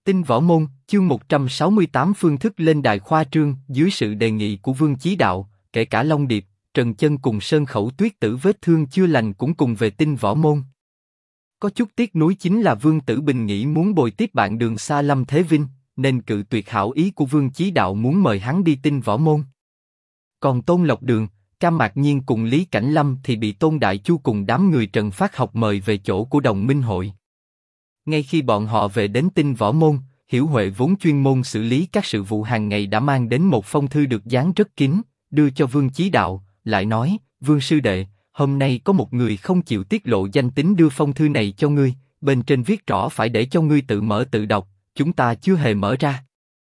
Tinh Võ Môn, chương 168 phương thức lên đài khoa trương. Dưới sự đề nghị của Vương Chí Đạo, kể cả Long Điệp, Trần Chân cùng Sơn Khẩu Tuyết Tử vết thương chưa lành cũng cùng về Tinh Võ Môn. Có chút tiếc nuối chính là Vương Tử Bình nghĩ muốn bồi tiếp bạn đường xa Lâm Thế Vinh, nên cự tuyệt hảo ý của Vương Chí Đạo muốn mời hắn đi Tinh Võ Môn. Còn Tôn Lộc Đường, Cam Mạc Nhiên cùng Lý Cảnh Lâm thì bị Tôn Đại Chu cùng đám người Trần Phát Học mời về chỗ của Đồng Minh Hội. Ngay khi bọn họ về đến Tinh Võ Môn, Hiểu Huệ vốn chuyên môn xử lý các sự vụ hàng ngày đã mang đến một phong thư được dán rất kín, đưa cho Vương Chí Đạo, lại nói: Vương sư đệ, hôm nay có một người không chịu tiết lộ danh tính đưa phong thư này cho ngươi, bên trên viết rõ phải để cho ngươi tự mở tự đọc, chúng ta chưa hề mở ra.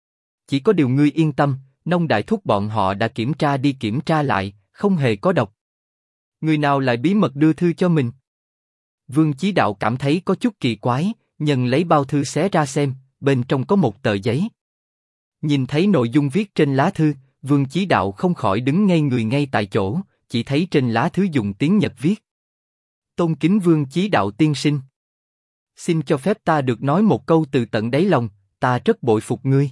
Chỉ có điều ngươi yên tâm, Nông Đại Thúc bọn họ đã kiểm tra đi kiểm tra lại, không hề có độc. Người nào lại bí mật đưa thư cho mình? Vương Chí Đạo cảm thấy có chút kỳ quái, nhận lấy bao thư xé ra xem, bên trong có một tờ giấy. Nhìn thấy nội dung viết trên lá thư, Vương Chí Đạo không khỏi đứng ngây người ngay tại chỗ, chỉ thấy trên lá thư dùng tiếng Nhật viết: Tôn kính Vương Chí Đạo tiên sinh, xin cho phép ta được nói một câu từ tận đáy lòng, ta rất bội phục ngươi.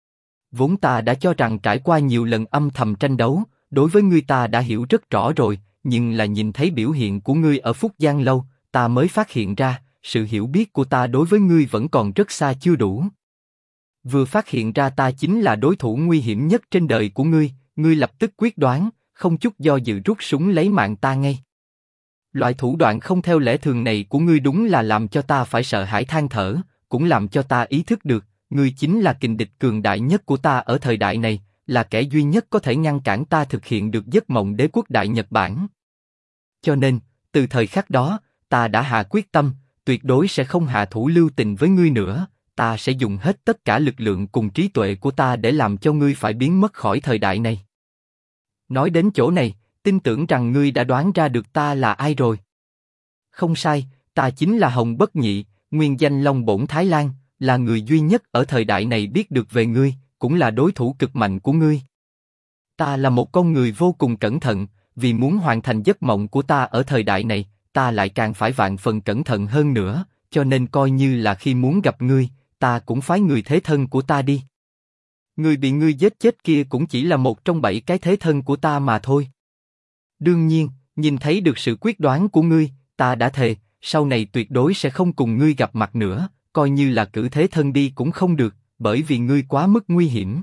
Vốn ta đã cho rằng trải qua nhiều lần âm thầm tranh đấu, đối với ngươi ta đã hiểu rất rõ rồi, nhưng là nhìn thấy biểu hiện của ngươi ở Phúc Giang Lâu, ta mới phát hiện ra, sự hiểu biết của ta đối với ngươi vẫn còn rất xa chưa đủ. Vừa phát hiện ra ta chính là đối thủ nguy hiểm nhất trên đời của ngươi, ngươi lập tức quyết đoán, không chút do dự rút súng lấy mạng ta ngay. Loại thủ đoạn không theo lẽ thường này của ngươi đúng là làm cho ta phải sợ hãi than thở, cũng làm cho ta ý thức được, ngươi chính là kình địch cường đại nhất của ta ở thời đại này, là kẻ duy nhất có thể ngăn cản ta thực hiện được giấc mộng đế quốc Đại Nhật Bản. Cho nên, từ thời khắc đó, ta đã hạ quyết tâm, tuyệt đối sẽ không hạ thủ lưu tình với ngươi nữa, ta sẽ dùng hết tất cả lực lượng cùng trí tuệ của ta để làm cho ngươi phải biến mất khỏi thời đại này. Nói đến chỗ này, tin tưởng rằng ngươi đã đoán ra được ta là ai rồi. Không sai, ta chính là Hồng Bất Nhị, nguyên danh Long Bổn Thái Lan, là người duy nhất ở thời đại này biết được về ngươi, cũng là đối thủ cực mạnh của ngươi. Ta là một con người vô cùng cẩn thận, vì muốn hoàn thành giấc mộng của ta ở thời đại này, ta lại càng phải vạn phần cẩn thận hơn nữa, cho nên coi như là khi muốn gặp ngươi, ta cũng phái người thế thân của ta đi. Người bị ngươi giết chết kia cũng chỉ là một trong 7 cái thế thân của ta mà thôi. Đương nhiên, nhìn thấy được sự quyết đoán của ngươi, ta đã thề, sau này tuyệt đối sẽ không cùng ngươi gặp mặt nữa, coi như là cử thế thân đi cũng không được, bởi vì ngươi quá mức nguy hiểm.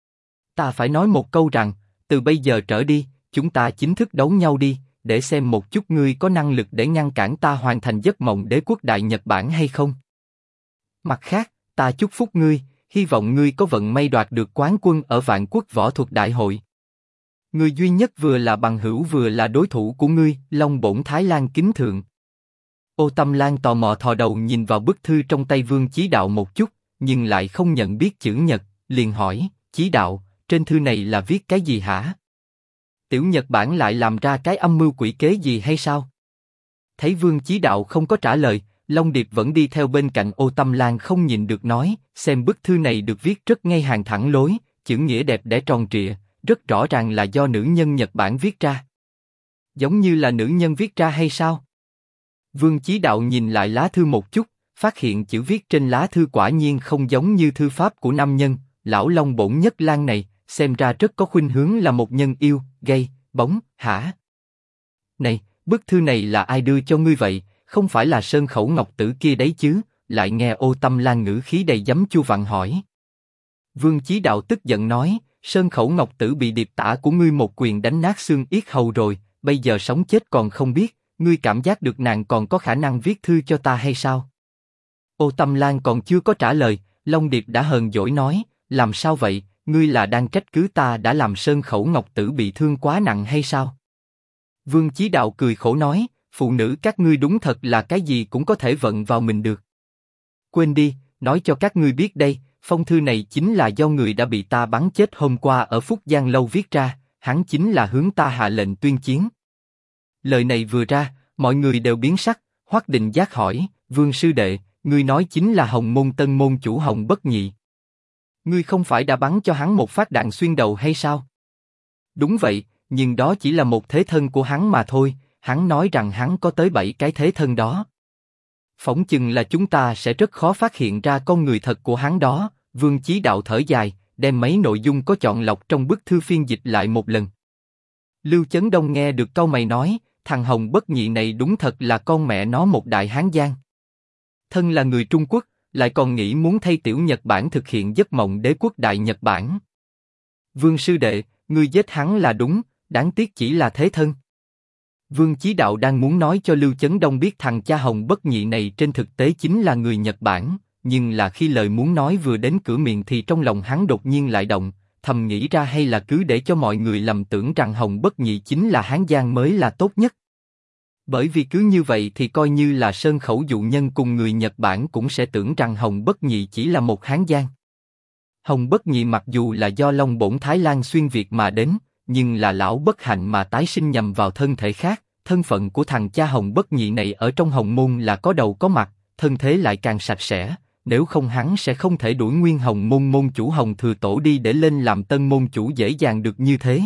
Ta phải nói một câu rằng, từ bây giờ trở đi, chúng ta chính thức đấu nhau đi, để xem một chút ngươi có năng lực để ngăn cản ta hoàn thành giấc mộng đế quốc Đại Nhật Bản hay không. Mặt khác, ta chúc phúc ngươi, hy vọng ngươi có vận may đoạt được quán quân ở Vạn Quốc Võ Thuật Đại hội. Ngươi duy nhất vừa là bằng hữu vừa là đối thủ của ngươi, Long Bổn Thái Lan kính thượng. Ô Tâm Lan tò mò thò đầu nhìn vào bức thư trong tay Vương Chí Đạo một chút, nhưng lại không nhận biết chữ Nhật, liền hỏi: Chí Đạo, trên thư này là viết cái gì hả? Tiểu Nhật Bản lại làm ra cái âm mưu quỷ kế gì hay sao? Thấy Vương Chí Đạo không có trả lời, Long Điệp vẫn đi theo bên cạnh Ô Tâm Lan không nhìn được nói: xem bức thư này được viết rất ngay hàng thẳng lối, chữ nghĩa đẹp đẽ tròn trịa, rất rõ ràng là do nữ nhân Nhật Bản viết ra. Giống như là nữ nhân viết ra hay sao? Vương Chí Đạo nhìn lại lá thư một chút, phát hiện chữ viết trên lá thư quả nhiên không giống như thư pháp của nam nhân. Lão Long Bổn Nhất Lan này, xem ra rất có khuynh hướng là một nhân yêu, gay, bóng, hả? Này, bức thư này là ai đưa cho ngươi vậy? Không phải là Sơn Khẩu Ngọc Tử kia đấy chứ? Lại nghe Ô Tâm Lan ngữ khí đầy giấm chua vặn hỏi. Vương Chí Đạo tức giận nói: Sơn Khẩu Ngọc Tử bị điệp tả của ngươi một quyền đánh nát xương yết hầu rồi, bây giờ sống chết còn không biết, ngươi cảm giác được nàng còn có khả năng viết thư cho ta hay sao? Ô Tâm Lan còn chưa có trả lời, Long Điệp đã hờn dỗi nói: làm sao vậy, ngươi là đang trách cứ ta đã làm Sơn Khẩu Ngọc Tử bị thương quá nặng hay sao? Vương Chí Đạo cười khổ nói: phụ nữ các ngươi đúng thật là cái gì cũng có thể vận vào mình được. Quên đi, nói cho các ngươi biết đây, phong thư này chính là do người đã bị ta bắn chết hôm qua ở Phúc Giang Lâu viết ra, hắn chính là hướng ta hạ lệnh tuyên chiến. Lời này vừa ra, mọi người đều biến sắc. Hoắc Định Giác hỏi: Vương sư đệ, ngươi nói chính là Hồng Môn Tân môn chủ Hồng Bất Nhị? Ngươi không phải đã bắn cho hắn một phát đạn xuyên đầu hay sao? Đúng vậy, nhưng đó chỉ là một thế thân của hắn mà thôi. Hắn nói rằng hắn có tới 7 cái thế thân đó. Phỏng chừng là chúng ta sẽ rất khó phát hiện ra con người thật của hắn đó. Vương Chí Đạo thở dài, đem mấy nội dung có chọn lọc trong bức thư phiên dịch lại một lần. Lưu Chấn Đông nghe được câu mày nói, thằng Hồng Bất Nhị này đúng thật là con mẹ nó một đại hán giang. Thân là người Trung Quốc, lại còn nghĩ muốn thay tiểu Nhật Bản thực hiện giấc mộng đế quốc đại Nhật Bản. Vương sư đệ, ngươi giết hắn là đúng, đáng tiếc chỉ là thế thân. Vương Chí Đạo đang muốn nói cho Lưu Chấn Đông biết thằng cha Hồng Bất Nhị này trên thực tế chính là người Nhật Bản, nhưng là khi lời muốn nói vừa đến cửa miệng thì trong lòng hắn đột nhiên lại động, thầm nghĩ ra hay là cứ để cho mọi người lầm tưởng rằng Hồng Bất Nhị chính là hán giang mới là tốt nhất. Bởi vì cứ như vậy thì coi như là Sơn Khẩu dụ nhân cùng người Nhật Bản cũng sẽ tưởng rằng Hồng Bất Nhị chỉ là một hán giang. Hồng Bất Nhị mặc dù là do Long Bổn Thái Lan xuyên Việt mà đến, nhưng là lão bất hạnh mà tái sinh nhầm vào thân thể khác. Thân phận của thằng cha Hồng Bất Nhị này ở trong Hồng môn là có đầu có mặt, thân thế lại càng sạch sẽ. Nếu không hắn sẽ không thể đuổi nguyên Hồng môn môn chủ Hồng Thừa Tổ đi để lên làm tân môn chủ dễ dàng được như thế.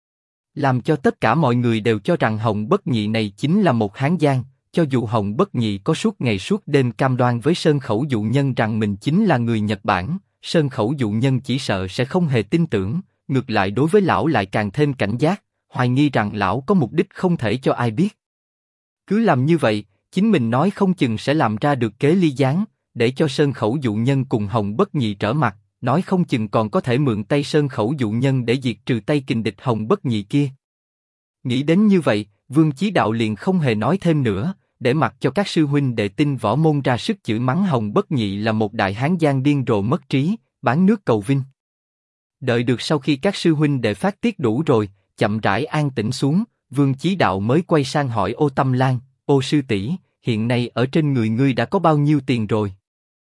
Làm cho tất cả mọi người đều cho rằng Hồng Bất Nhị này chính là một hán giang, cho dù Hồng Bất Nhị có suốt ngày suốt đêm cam đoan với Sơn Khẩu dụ nhân rằng mình chính là người Nhật Bản, Sơn Khẩu dụ nhân chỉ sợ sẽ không hề tin tưởng, ngược lại đối với lão lại càng thêm cảnh giác, hoài nghi rằng lão có mục đích không thể cho ai biết. Cứ làm như vậy, chính mình nói không chừng sẽ làm ra được kế ly gián, để cho Sơn Khẩu dụ nhân cùng Hồng Bất Nhị trở mặt, nói không chừng còn có thể mượn tay Sơn Khẩu dụ nhân để diệt trừ tay kình địch Hồng Bất Nhị kia. Nghĩ đến như vậy, Vương Chí Đạo liền không hề nói thêm nữa, để mặc cho các sư huynh đệ tinh võ môn ra sức chửi mắng Hồng Bất Nhị là một đại hán giang điên rồ mất trí, bán nước cầu vinh. Đợi được sau khi các sư huynh đệ phát tiết đủ rồi, chậm rãi an tĩnh xuống, Vương Chí Đạo mới quay sang hỏi Ô Tâm Lan, Ô sư tỷ, hiện nay ở trên người ngươi đã có bao nhiêu tiền rồi?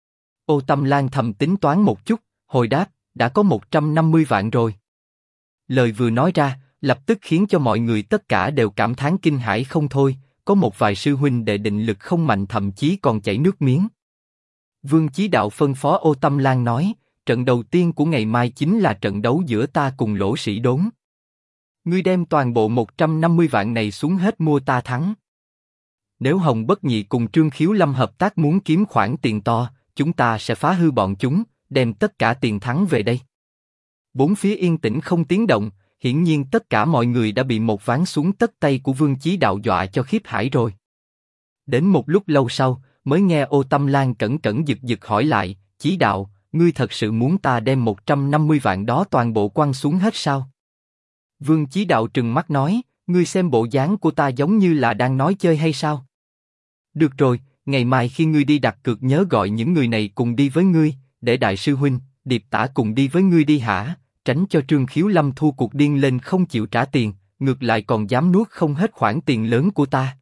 Ô Tâm Lan thầm tính toán một chút, hồi đáp, đã có 150 vạn rồi. Lời vừa nói ra, lập tức khiến cho mọi người tất cả đều cảm thán kinh hãi không thôi, có một vài sư huynh đệ định lực không mạnh thậm chí còn chảy nước miếng. Vương Chí Đạo phân phó Ô Tâm Lan nói, trận đầu tiên của ngày mai chính là trận đấu giữa ta cùng Lỗ Sĩ Đốn. Ngươi đem toàn bộ 150 vạn này xuống hết mua ta thắng. Nếu Hồng Bất Nhị cùng Trương Khiếu Lâm hợp tác muốn kiếm khoản tiền to, chúng ta sẽ phá hư bọn chúng, đem tất cả tiền thắng về đây. Bốn phía yên tĩnh không tiếng động, hiển nhiên tất cả mọi người đã bị một ván xuống tất tay của Vương Chí Đạo dọa cho khiếp hãi rồi. Đến một lúc lâu sau, mới nghe Ô Tâm Lan cẩn cẩn giật giật hỏi lại, Chí Đạo, ngươi thật sự muốn ta đem 150 vạn đó toàn bộ quăng xuống hết sao? Vương Chí Đạo trừng mắt nói, ngươi xem bộ dáng của ta giống như là đang nói chơi hay sao? Được rồi, ngày mai khi ngươi đi đặt cược nhớ gọi những người này cùng đi với ngươi, để đại sư huynh, Điệp Tả cùng đi với ngươi đi hả? Tránh cho Trương Khiếu Lâm thua cuộc điên lên không chịu trả tiền, ngược lại còn dám nuốt không hết khoản tiền lớn của ta.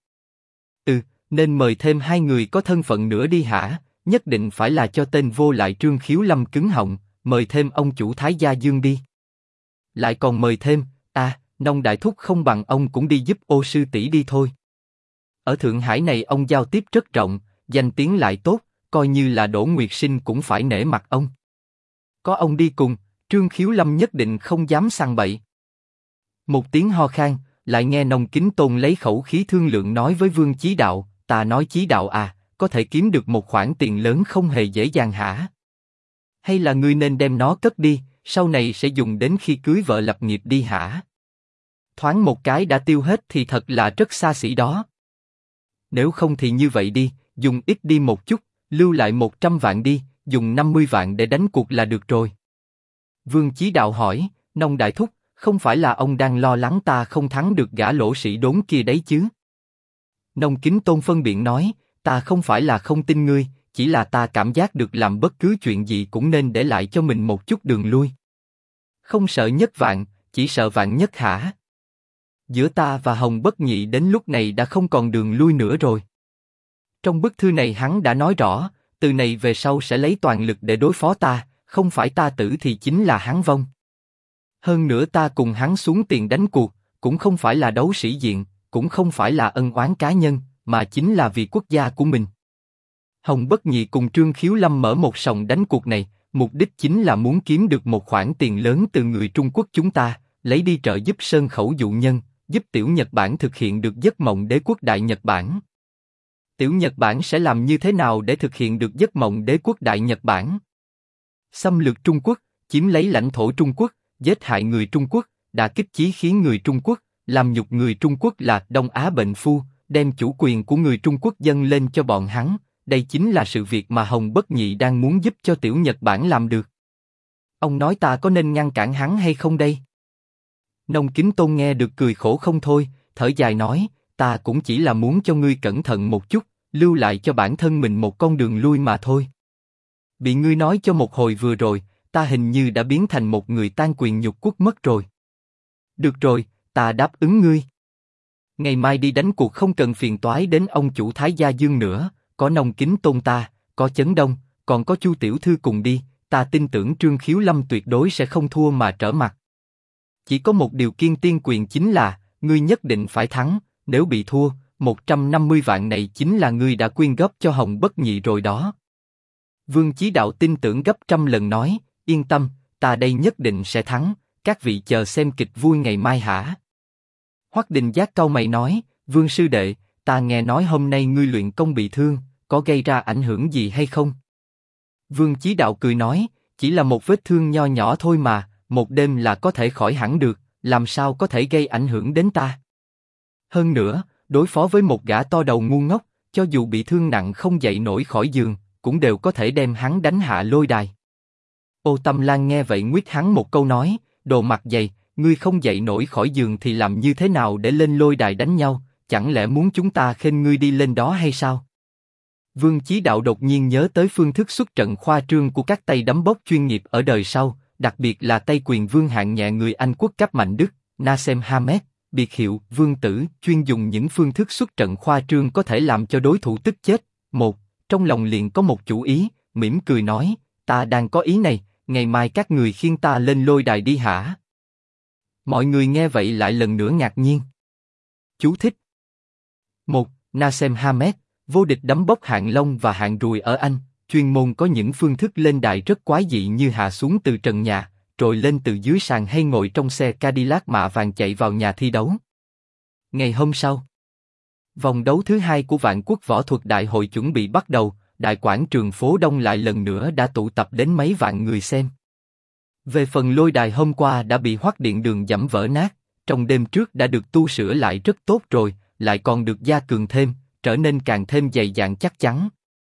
Nên mời thêm hai người có thân phận nữa đi hả? Nhất định phải là cho tên vô lại Trương Khiếu Lâm cứng họng, mời thêm ông chủ Thái Gia Dương đi. Lại còn mời thêm, Nông Đại Thúc không bằng ông cũng đi giúp Ô sư tỷ đi thôi. Ở Thượng Hải này ông giao tiếp rất rộng, danh tiếng lại tốt, coi như là Đỗ Nguyệt Sinh cũng phải nể mặt ông. Có ông đi cùng, Trương Khiếu Lâm nhất định không dám sang bậy. Một tiếng ho khan, lại nghe Nông Kính Tôn lấy khẩu khí thương lượng nói với Vương Chí Đạo, ta nói Chí Đạo à, có thể kiếm được một khoản tiền lớn không hề dễ dàng hả? Hay là ngươi nên đem nó cất đi, sau này sẽ dùng đến khi cưới vợ lập nghiệp đi hả? Thoáng một cái đã tiêu hết thì thật là rất xa xỉ đó. Nếu không thì như vậy đi, dùng ít đi một chút, lưu lại 100 vạn đi, dùng 50 vạn để đánh cuộc là được rồi. Vương Chí Đạo hỏi, Nông Đại Thúc, không phải là ông đang lo lắng ta không thắng được gã Lỗ Sĩ Đốn kia đấy chứ? Nông Kính Tôn phân biện nói, ta không phải là không tin ngươi, chỉ là ta cảm giác được làm bất cứ chuyện gì cũng nên để lại cho mình một chút đường lui. Không sợ nhất vạn, chỉ sợ vạn nhất hả? Giữa ta và Hồng Bất Nhị đến lúc này đã không còn đường lui nữa rồi. Trong bức thư này hắn đã nói rõ, từ này về sau sẽ lấy toàn lực để đối phó ta, không phải ta tử thì chính là hắn vong. Hơn nữa ta cùng hắn xuống tiền đánh cuộc, cũng không phải là đấu sĩ diện, cũng không phải là ân oán cá nhân, mà chính là vì quốc gia của mình. Hồng Bất Nhị cùng Trương Khiếu Lâm mở một sòng đánh cuộc này, mục đích chính là muốn kiếm được một khoản tiền lớn từ người Trung Quốc chúng ta, lấy đi trợ giúp Sơn Khẩu dụ nhân, giúp tiểu Nhật Bản thực hiện được giấc mộng đế quốc đại Nhật Bản. Tiểu Nhật Bản sẽ làm như thế nào để thực hiện được giấc mộng đế quốc Đại Nhật Bản? Xâm lược Trung Quốc, chiếm lấy lãnh thổ Trung Quốc, giết hại người Trung Quốc, đả kích chí khí người Trung Quốc, làm nhục người Trung Quốc là Đông Á bệnh phu, đem chủ quyền của người Trung Quốc dâng lên cho bọn hắn. Đây chính là sự việc mà Hồng Bất Nhị đang muốn giúp cho Tiểu Nhật Bản làm được. Ông nói ta có nên ngăn cản hắn hay không đây? Nông Kính Tôn nghe được cười khổ không thôi, thở dài nói, ta cũng chỉ là muốn cho ngươi cẩn thận một chút, lưu lại cho bản thân mình một con đường lui mà thôi. Bị ngươi nói cho một hồi vừa rồi, ta hình như đã biến thành một người tan quyền nhục quốc mất rồi. Được rồi, ta đáp ứng ngươi. Ngày mai đi đánh cuộc không cần phiền toái đến ông chủ Thái Gia Dương nữa, có Nông Kính Tôn ta, có Chấn Đông, còn có Chu tiểu thư cùng đi, ta tin tưởng Trương Khiếu Lâm tuyệt đối sẽ không thua mà trở mặt. Chỉ có một điều kiện tiên quyền chính là, ngươi nhất định phải thắng, nếu bị thua, 150 vạn này chính là ngươi đã quyên góp cho Hồng Bất Nhị rồi đó. Vương Chí Đạo tin tưởng gấp trăm lần nói, yên tâm, ta đây nhất định sẽ thắng, các vị chờ xem kịch vui ngày mai hả? Hoắc Đình Giác cau mày nói, Vương sư đệ, ta nghe nói hôm nay ngươi luyện công bị thương, có gây ra ảnh hưởng gì hay không? Vương Chí Đạo cười nói, chỉ là một vết thương nho nhỏ thôi mà, một đêm là có thể khỏi hẳn được, làm sao có thể gây ảnh hưởng đến ta? Hơn nữa, đối phó với một gã to đầu ngu ngốc, cho dù bị thương nặng không dậy nổi khỏi giường, cũng đều có thể đem hắn đánh hạ lôi đài. Ô Tâm Lan nghe vậy nguyết hắn một câu nói, đồ mặt dày, ngươi không dậy nổi khỏi giường thì làm như thế nào để lên lôi đài đánh nhau, chẳng lẽ muốn chúng ta khênh ngươi đi lên đó hay sao? Vương Chí Đạo đột nhiên nhớ tới phương thức xuất trận khoa trương của các tay đấm bốc chuyên nghiệp ở đời sau, đặc biệt là tay quyền vương hạng nhẹ người Anh quốc cấp Mạnh Đức, Nassim Hamed, biệt hiệu Vương Tử, chuyên dùng những phương thức xuất trận khoa trương có thể làm cho đối thủ tức chết. Trong lòng liền có một chủ ý, mỉm cười nói, ta đang có ý này, ngày mai các người khiêng ta lên lôi đài đi hả? Mọi người nghe vậy lại lần nữa ngạc nhiên. Chú thích. Nassim Hamed, vô địch đấm bốc hạng long và hạng ruồi ở Anh, chuyên môn có những phương thức lên đài rất quái dị như hạ xuống từ trần nhà, rồi lên từ dưới sàn hay ngồi trong xe Cadillac mạ vàng chạy vào nhà thi đấu. Ngày hôm sau, vòng đấu thứ hai của Vạn Quốc Võ Thuật Đại hội chuẩn bị bắt đầu, đại quảng trường phố Đông lại lần nữa đã tụ tập đến mấy vạn người xem. Về phần lôi đài hôm qua đã bị Hoắc Điện Đường giẫm vỡ nát, trong đêm trước đã được tu sửa lại rất tốt rồi, lại còn được gia cường thêm, trở nên càng thêm dày dặn chắc chắn.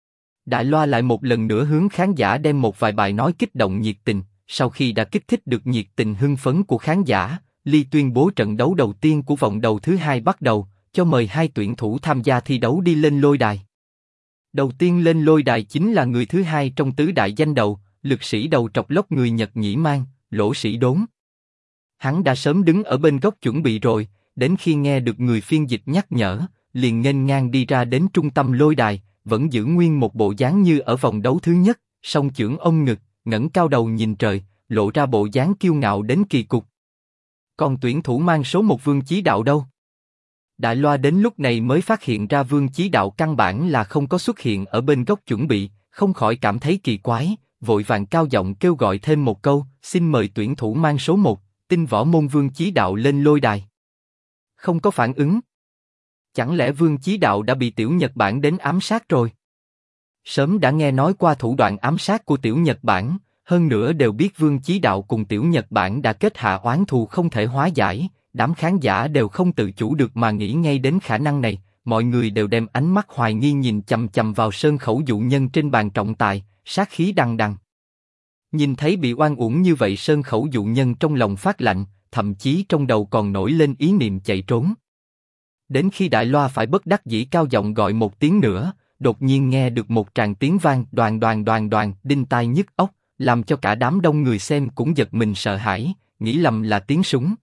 Đại Loa lại một lần nữa hướng khán giả đem một vài bài nói kích động nhiệt tình. Sau khi đã kích thích được nhiệt tình hưng phấn của khán giả, Ly tuyên bố trận đấu đầu tiên của vòng đầu thứ hai bắt đầu, cho mời hai tuyển thủ tham gia thi đấu đi lên lôi đài. Đầu tiên lên lôi đài chính là người thứ hai trong tứ đại danh đầu, lực sĩ đầu trọc lốc người Nhật Nhĩ Mang, Lỗ Sĩ Đốn. Hắn đã sớm đứng ở bên góc chuẩn bị rồi, đến khi nghe được người phiên dịch nhắc nhở, liền nghênh ngang đi ra đến trung tâm lôi đài, vẫn giữ nguyên một bộ dáng như ở vòng đấu thứ nhất, song chưởng ôm ngực, ngẩng cao đầu nhìn trời, lộ ra bộ dáng kiêu ngạo đến kỳ cục. Còn tuyển thủ mang số 1 Vương Chí Đạo đâu? Đại Loa đến lúc này mới phát hiện ra Vương Chí Đạo căn bản là không có xuất hiện ở bên góc chuẩn bị, không khỏi cảm thấy kỳ quái, vội vàng cao giọng kêu gọi thêm một câu, xin mời tuyển thủ mang số 1, Tinh Võ Môn Vương Chí Đạo lên lôi đài. Không có phản ứng. Chẳng lẽ Vương Chí Đạo đã bị Tiểu Nhật Bản đến ám sát rồi? Sớm đã nghe nói qua thủ đoạn ám sát của Tiểu Nhật Bản, hơn nữa đều biết Vương Chí Đạo cùng Tiểu Nhật Bản đã kết hạ oán thù không thể hóa giải, đám khán giả đều không tự chủ được mà nghĩ ngay đến khả năng này, mọi người đều đem ánh mắt hoài nghi nhìn chằm chằm vào Sơn Khẩu dụ nhân trên bàn trọng tài, sát khí đằng đằng. Nhìn thấy bị oan uổng như vậy, Sơn Khẩu dụ nhân trong lòng phát lạnh, thậm chí trong đầu còn nổi lên ý niệm chạy trốn. Đến khi Đại Loa phải bất đắc dĩ cao giọng gọi một tiếng nữa, đột nhiên nghe được một tràng tiếng vang đoàng đoàng đoàng đoàng, đinh tai nhức óc, làm cho cả đám đông người xem cũng giật mình sợ hãi, nghĩ lầm là tiếng súng.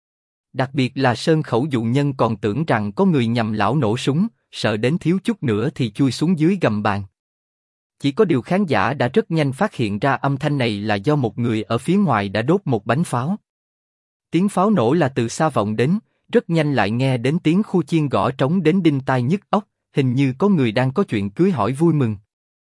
Đặc biệt là Sơn Khẩu dụ nhân còn tưởng rằng có người nhằm lão nổ súng, sợ đến thiếu chút nữa thì chui xuống dưới gầm bàn. Chỉ có điều khán giả đã rất nhanh phát hiện ra âm thanh này là do một người ở phía ngoài đã đốt một bánh pháo. Tiếng pháo nổ là từ xa vọng đến, rất nhanh lại nghe đến tiếng khu chiên gõ trống đến đinh tai nhức óc, hình như có người đang có chuyện cưới hỏi vui mừng.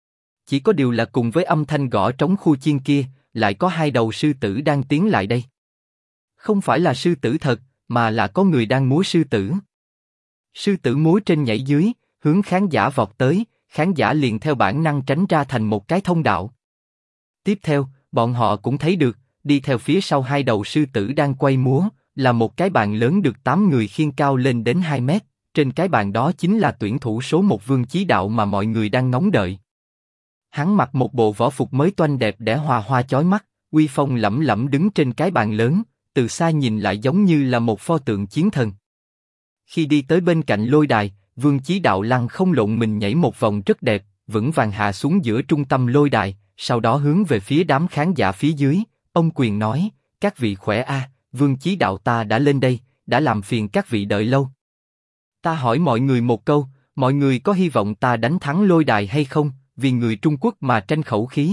Chỉ có điều là cùng với âm thanh gõ trống khu chiên kia, lại có hai đầu sư tử đang tiến lại đây. Không phải là sư tử thật, mà là có người đang múa sư tử. Sư tử múa trên nhảy dưới, hướng khán giả vọt tới, khán giả liền theo bản năng tránh ra thành một cái thông đạo. Tiếp theo, bọn họ cũng thấy được, đi theo phía sau hai đầu sư tử đang quay múa, là một cái bàn lớn được 8 người khiêng cao lên đến 2 mét, trên cái bàn đó chính là tuyển thủ số 1 Vương Chí Đạo mà mọi người đang ngóng đợi. Hắn mặc một bộ võ phục mới toanh đẹp đẽ hoa hoa chói mắt, uy phong lẫm lẫm đứng trên cái bàn lớn, từ xa nhìn lại giống như là một pho tượng chiến thần. Khi đi tới bên cạnh lôi đài, Vương Chí Đạo lăn không lộn mình nhảy một vòng rất đẹp, vững vàng hạ xuống giữa trung tâm lôi đài, sau đó hướng về phía đám khán giả phía dưới, ông quyền nói, các vị khỏe a, Vương Chí Đạo ta đã lên đây, đã làm phiền các vị đợi lâu. Ta hỏi mọi người một câu, mọi người có hy vọng ta đánh thắng lôi đài hay không, vì người Trung Quốc mà tranh khẩu khí.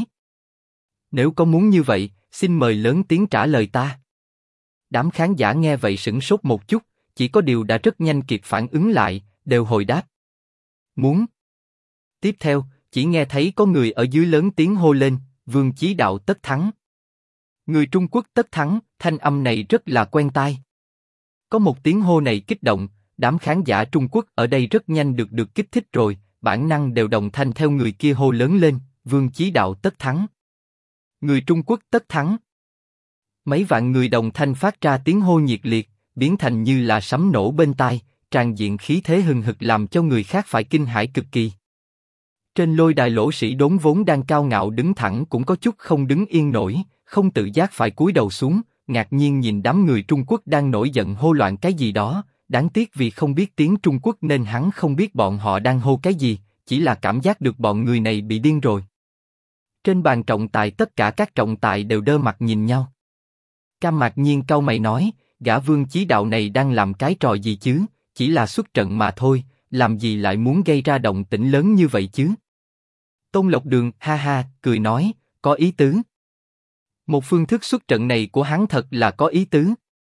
Nếu có muốn như vậy, xin mời lớn tiếng trả lời ta. Đám khán giả nghe vậy sửng sốt một chút, chỉ có điều đã rất nhanh kịp phản ứng lại, đều hồi đáp. Muốn. Tiếp theo, chỉ nghe thấy có người ở dưới lớn tiếng hô lên, Vương Chí Đạo tất thắng. Người Trung Quốc tất thắng, thanh âm này rất là quen tai. Có một tiếng hô này kích động, đám khán giả Trung Quốc ở đây rất nhanh được kích thích rồi, bản năng đều đồng thanh theo người kia hô lớn lên, Vương Chí Đạo tất thắng. Người Trung Quốc tất thắng. Mấy vạn người đồng thanh phát ra tiếng hô nhiệt liệt, biến thành như là sấm nổ bên tai, tràn diện khí thế hừng hực làm cho người khác phải kinh hãi cực kỳ. Trên lôi đài Lỗ Sĩ Đốn vốn đang cao ngạo đứng thẳng cũng có chút không đứng yên nổi, không tự giác phải cúi đầu xuống, ngạc nhiên nhìn đám người Trung Quốc đang nổi giận hô loạn cái gì đó, đáng tiếc vì không biết tiếng Trung Quốc nên hắn không biết bọn họ đang hô cái gì, chỉ là cảm giác được bọn người này bị điên rồi. Trên bàn trọng tài tất cả các trọng tài đều đơ mặt nhìn nhau. Cam Mạc Nhiên cau mày nói, gã Vương Chí Đạo này đang làm cái trò gì chứ, chỉ là xuất trận mà thôi, làm gì lại muốn gây ra động tĩnh lớn như vậy chứ? Tôn Lộc Đường ha ha cười nói, có ý tứ. Một phương thức xuất trận này của hắn thật là có ý tứ.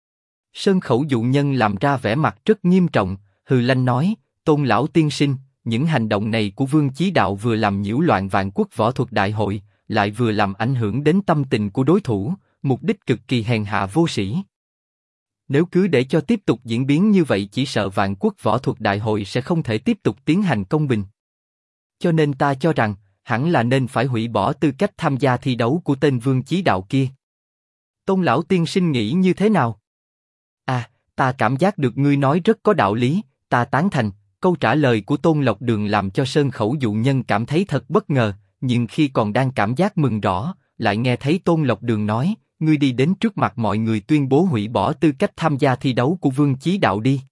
Sơn Khẩu dụ nhân làm ra vẻ mặt rất nghiêm trọng, hừ lanh nói, Tôn lão tiên sinh, những hành động này của Vương Chí Đạo vừa làm nhiễu loạn vạn quốc võ thuật đại hội, lại vừa làm ảnh hưởng đến tâm tình của đối thủ, mục đích cực kỳ hèn hạ vô sĩ. Nếu cứ để cho tiếp tục diễn biến như vậy chỉ sợ vạn quốc võ thuật đại hội sẽ không thể tiếp tục tiến hành công bình. Cho nên ta cho rằng, hẳn là nên phải hủy bỏ tư cách tham gia thi đấu của tên Vương Chí Đạo kia. Tôn lão tiên sinh nghĩ như thế nào? À, ta cảm giác được ngươi nói rất có đạo lý, ta tán thành. Câu trả lời của Tôn Lộc Đường làm cho Sơn Khẩu dụ nhân cảm thấy thật bất ngờ, nhưng khi còn đang cảm giác mừng rõ, lại nghe thấy Tôn Lộc Đường nói, ngươi đi đến trước mặt mọi người tuyên bố hủy bỏ tư cách tham gia thi đấu của Vương Chí Đạo đi.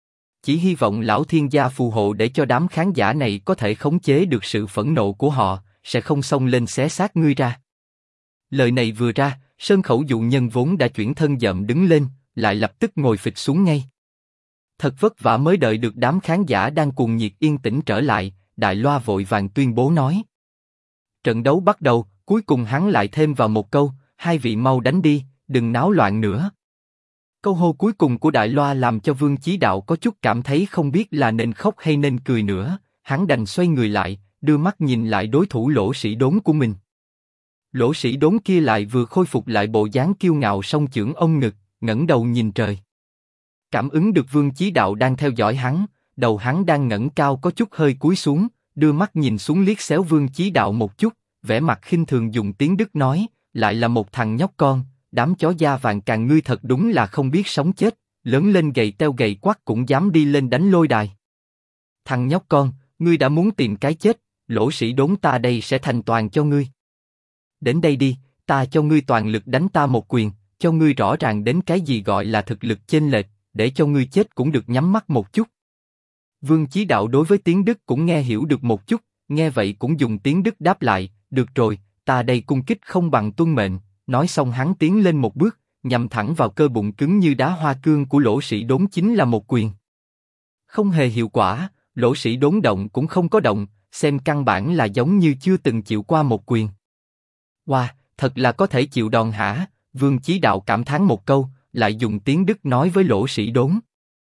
Chỉ hy vọng lão thiên gia phù hộ để cho đám khán giả này có thể khống chế được sự phẫn nộ của họ, sẽ không xông lên xé xác ngươi ra. Lời này vừa ra, Sơn Khẩu dụ nhân vốn đã chuyển thân dậm đứng lên, lại lập tức ngồi phịch xuống ngay. Thật vất vả mới đợi được đám khán giả đang cuồng nhiệt yên tĩnh trở lại, Đại Loa vội vàng tuyên bố nói. Trận đấu bắt đầu, cuối cùng hắn lại thêm vào một câu, hai vị mau đánh đi, đừng náo loạn nữa. Câu hô cuối cùng của Đại Loa làm cho Vương Chí Đạo có chút cảm thấy không biết là nên khóc hay nên cười nữa, hắn đành xoay người lại, đưa mắt nhìn lại đối thủ Lỗ Sĩ Đốn của mình. Lỗ Sĩ Đốn kia lại vừa khôi phục lại bộ dáng kiêu ngạo song chưởng ôm ngực, ngẩng đầu nhìn trời. Cảm ứng được Vương Chí Đạo đang theo dõi hắn, đầu hắn đang ngẩng cao có chút hơi cúi xuống, đưa mắt nhìn xuống liếc xéo Vương Chí Đạo một chút, vẻ mặt khinh thường dùng tiếng Đức nói, lại là một thằng nhóc con, đám chó da vàng càng ngươi thật đúng là không biết sống chết, lớn lên gầy teo gầy quắc cũng dám đi lên đánh lôi đài. Thằng nhóc con, ngươi đã muốn tìm cái chết, Lỗ Sĩ Đốn ta đây sẽ thành toàn cho ngươi. Đến đây đi, ta cho ngươi toàn lực đánh ta một quyền, cho ngươi rõ ràng đến cái gì gọi là thực lực chênh lệch, để cho ngươi chết cũng được nhắm mắt một chút. Vương Chí Đạo đối với tiếng Đức cũng nghe hiểu được một chút, nghe vậy cũng dùng tiếng Đức đáp lại, được rồi, ta đây cung kích không bằng tuân mệnh. Nói xong hắn tiến lên một bước, nhằm thẳng vào cơ bụng cứng như đá hoa cương của Lỗ Sĩ Đốn chính là một quyền. Không hề hiệu quả, Lỗ Sĩ Đốn động cũng không có động, xem căn bản là giống như chưa từng chịu qua một quyền. Wow, thật là có thể chịu đòn hả? Vương Chí Đạo cảm thán một câu, lại dùng tiếng Đức nói với Lỗ Sĩ Đốn.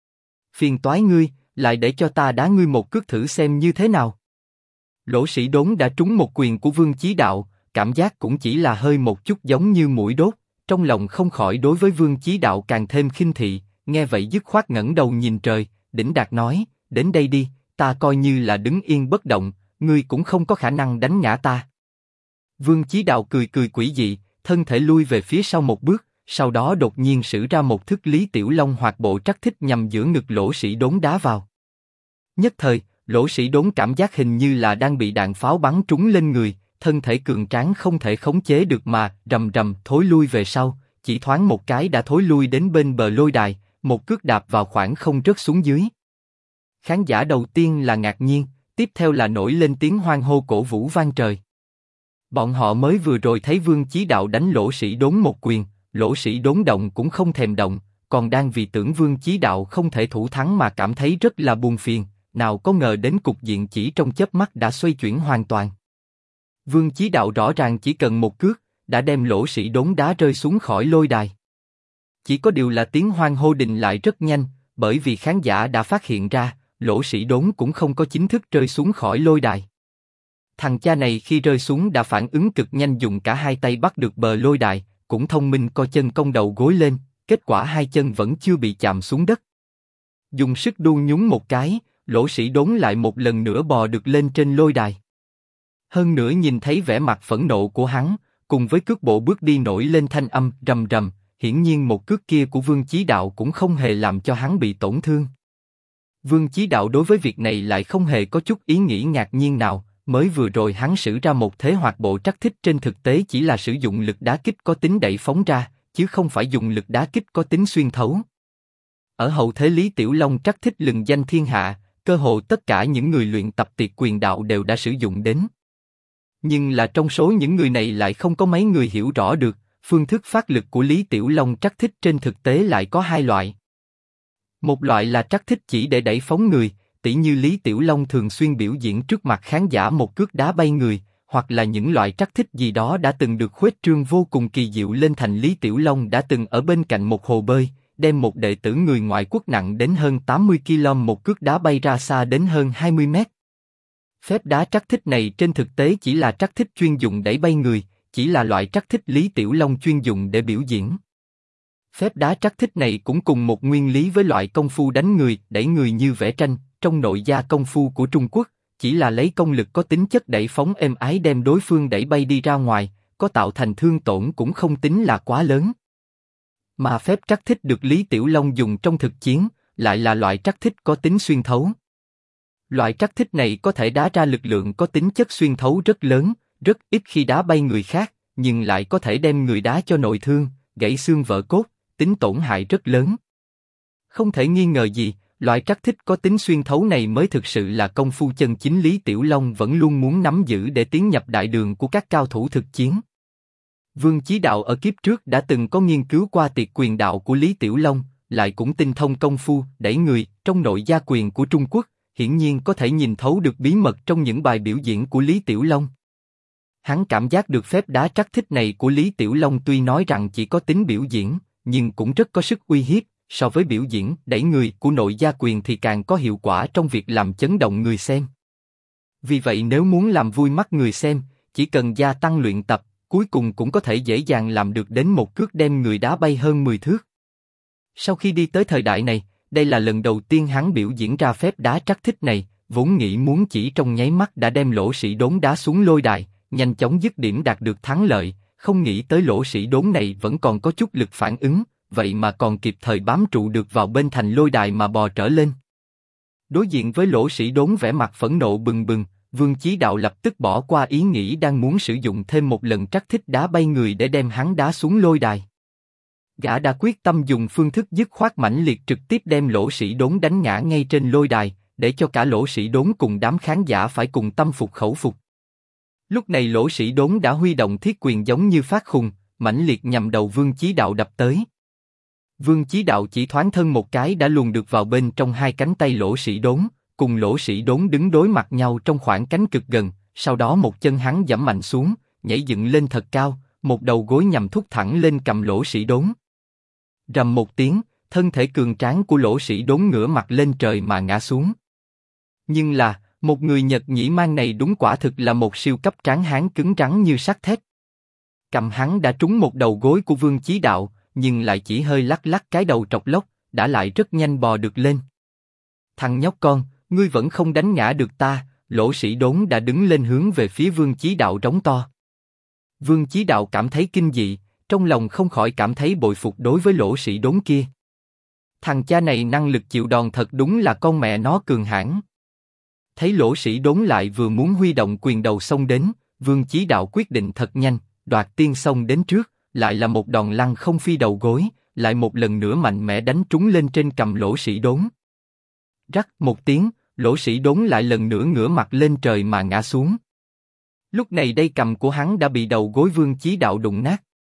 Phiền toái ngươi, lại để cho ta đá ngươi một cước thử xem như thế nào. Lỗ Sĩ Đốn đã trúng một quyền của Vương Chí Đạo, cảm giác cũng chỉ là hơi một chút giống như mũi đốt, trong lòng không khỏi đối với Vương Chí Đạo càng thêm khinh thị, nghe vậy dứt khoát ngẩng đầu nhìn trời, đỉnh đạt nói, đến đây đi, ta coi như là đứng yên bất động, ngươi cũng không có khả năng đánh ngã ta. Vương Chí Đạo cười cười quỷ dị, thân thể lui về phía sau một bước, sau đó đột nhiên sử ra một thức Lý Tiểu Long hoạt bộ trắc thích nhằm giữa ngực Lỗ Sĩ Đốn đá vào. Nhất thời, Lỗ Sĩ Đốn cảm giác hình như là đang bị đạn pháo bắn trúng lên người, thân thể cường tráng không thể khống chế được mà rầm rầm thối lui về sau, chỉ thoáng một cái đã thối lui đến bên bờ lôi đài, một cước đạp vào khoảng không rớt xuống dưới. Khán giả đầu tiên là ngạc nhiên, tiếp theo là nổi lên tiếng hoan hô cổ vũ vang trời. Bọn họ mới vừa rồi thấy Vương Chí Đạo đánh Lỗ Sĩ Đốn một quyền, Lỗ Sĩ Đốn động cũng không thèm động, còn đang vì tưởng Vương Chí Đạo không thể thủ thắng mà cảm thấy rất là buồn phiền, nào có ngờ đến cục diện chỉ trong chớp mắt đã xoay chuyển hoàn toàn. Vương Chí Đạo rõ ràng chỉ cần một cước, đã đem Lỗ Sĩ Đốn đá rơi xuống khỏi lôi đài. Chỉ có điều là tiếng hoan hô đình lại rất nhanh, bởi vì khán giả đã phát hiện ra, Lỗ Sĩ Đốn cũng không có chính thức rơi xuống khỏi lôi đài. Thằng cha này khi rơi xuống đã phản ứng cực nhanh, dùng cả hai tay bắt được bờ lôi đài, cũng thông minh co chân cong đầu gối lên, kết quả hai chân vẫn chưa bị chạm xuống đất. Dùng sức đu nhún một cái, Lỗ Sĩ Đốn lại một lần nữa bò được lên trên lôi đài. Hơn nữa nhìn thấy vẻ mặt phẫn nộ của hắn, cùng với cước bộ bước đi nổi lên thanh âm rầm rầm, hiển nhiên một cước kia của Vương Chí Đạo cũng không hề làm cho hắn bị tổn thương. Vương Chí Đạo đối với việc này lại không hề có chút ý nghĩ ngạc nhiên nào, mới vừa rồi hắn sử ra một thế hoạt bộ trắc thích trên thực tế chỉ là sử dụng lực đá kích có tính đẩy phóng ra, chứ không phải dùng lực đá kích có tính xuyên thấu. Ở hậu thế Lý Tiểu Long trắc thích lừng danh thiên hạ, cơ hồ tất cả những người luyện tập Tiệt Quyền Đạo đều đã sử dụng đến. Nhưng là trong số những người này lại không có mấy người hiểu rõ được, phương thức phát lực của Lý Tiểu Long trắc thích trên thực tế lại có hai loại. Một loại là trắc thích chỉ để đẩy phóng người, tỉ như Lý Tiểu Long thường xuyên biểu diễn trước mặt khán giả một cước đá bay người, hoặc là những loại trắc thích gì đó đã từng được khuếch trương vô cùng kỳ diệu lên thành Lý Tiểu Long đã từng ở bên cạnh một hồ bơi, đem một đệ tử người ngoại quốc nặng đến hơn 80 kg một cước đá bay ra xa đến hơn 20 mét. Phép đá trắc thích này trên thực tế chỉ là trắc thích chuyên dùng đẩy bay người, chỉ là loại trắc thích Lý Tiểu Long chuyên dùng để biểu diễn. Phép đá trắc thích này cũng cùng một nguyên lý với loại công phu đánh người, đẩy người như vẽ tranh, trong nội gia công phu của Trung Quốc, chỉ là lấy công lực có tính chất đẩy phóng êm ái đem đối phương đẩy bay đi ra ngoài, có tạo thành thương tổn cũng không tính là quá lớn. Mà phép trắc thích được Lý Tiểu Long dùng trong thực chiến, lại là loại trắc thích có tính xuyên thấu. Loại trắc thích này có thể đá ra lực lượng có tính chất xuyên thấu rất lớn, rất ít khi đá bay người khác, nhưng lại có thể đem người đá cho nội thương, gãy xương vỡ cốt, tính tổn hại rất lớn. Không thể nghi ngờ gì, loại trắc thích có tính xuyên thấu này mới thực sự là công phu chân chính Lý Tiểu Long vẫn luôn muốn nắm giữ để tiến nhập đại đường của các cao thủ thực chiến. Vương Chí Đạo ở kiếp trước đã từng có nghiên cứu qua Tiệt Quyền Đạo của Lý Tiểu Long, lại cũng tinh thông công phu đẩy người trong nội gia quyền của Trung Quốc, hiển nhiên có thể nhìn thấu được bí mật trong những bài biểu diễn của Lý Tiểu Long. Hắn cảm giác được phép đá trắc thích này của Lý Tiểu Long tuy nói rằng chỉ có tính biểu diễn, nhưng cũng rất có sức uy hiếp, so với biểu diễn đẩy người của nội gia quyền thì càng có hiệu quả trong việc làm chấn động người xem. Vì vậy nếu muốn làm vui mắt người xem, chỉ cần gia tăng luyện tập, cuối cùng cũng có thể dễ dàng làm được đến một cước đem người đá bay hơn 10 thước. Sau khi đi tới thời đại này, đây là lần đầu tiên hắn biểu diễn ra phép đá trắc thích này, vốn nghĩ muốn chỉ trong nháy mắt đã đem Lỗ Sĩ Đốn đá xuống lôi đài, nhanh chóng dứt điểm đạt được thắng lợi, không nghĩ tới Lỗ Sĩ Đốn này vẫn còn có chút lực phản ứng, vậy mà còn kịp thời bám trụ được vào bên thành lôi đài mà bò trở lên. Đối diện với Lỗ Sĩ Đốn vẻ mặt phẫn nộ bừng bừng, Vương Chí Đạo lập tức bỏ qua ý nghĩ đang muốn sử dụng thêm một lần trắc thích đá bay người để đem hắn đá xuống lôi đài. Gã đã quyết tâm dùng phương thức dứt khoát mãnh liệt trực tiếp đem Lỗ Sĩ Đốn đánh ngã ngay trên lôi đài, để cho cả Lỗ Sĩ Đốn cùng đám khán giả phải cùng tâm phục khẩu phục. Lúc này Lỗ Sĩ Đốn đã huy động thiết quyền giống như phát khùng, mãnh liệt nhằm đầu Vương Chí Đạo đập tới. Vương Chí Đạo chỉ thoáng thân một cái đã luồn được vào bên trong hai cánh tay Lỗ Sĩ Đốn, cùng Lỗ Sĩ Đốn đứng đối mặt nhau trong khoảng cánh cực gần, sau đó một chân hắn giẫm mạnh xuống, nhảy dựng lên thật cao, một đầu gối nhằm thúc thẳng lên cầm Lỗ Sĩ Đốn. Rầm một tiếng, thân thể cường tráng của Lỗ Sĩ Đốn ngửa mặt lên trời mà ngã xuống. Nhưng là, một người Nhật nhĩ mang này đúng quả thực là một siêu cấp tráng hán cứng rắn như sắt thép. Cầm hắn đã trúng một đầu gối của Vương Chí Đạo, nhưng lại chỉ hơi lắc lắc cái đầu trọc lóc, đã lại rất nhanh bò được lên. Thằng nhóc con, Ngươi vẫn không đánh ngã được ta, Lỗ Sĩ Đốn đã đứng lên hướng về phía Vương Chí Đạo rống to. Vương Chí Đạo cảm thấy kinh dị, trong lòng không khỏi cảm thấy bội phục đối với Lỗ Sĩ Đốn kia. Thằng cha này năng lực chịu đòn thật đúng là con mẹ nó cường hãn. Thấy Lỗ Sĩ Đốn lại vừa muốn huy động quyền đầu xông đến, Vương Chí Đạo quyết định thật nhanh, đoạt tiên xông đến trước, lại là một đòn lăng không phi đầu gối, lại một lần nữa mạnh mẽ đánh trúng lên trên cằm Lỗ Sĩ Đốn. Rắc một tiếng, Lỗ Sĩ Đốn lại lần nữa ngửa mặt lên trời mà ngã xuống. Lúc này đây cằm của hắn đã bị đầu gối Vương Chí Đạo đụng nát.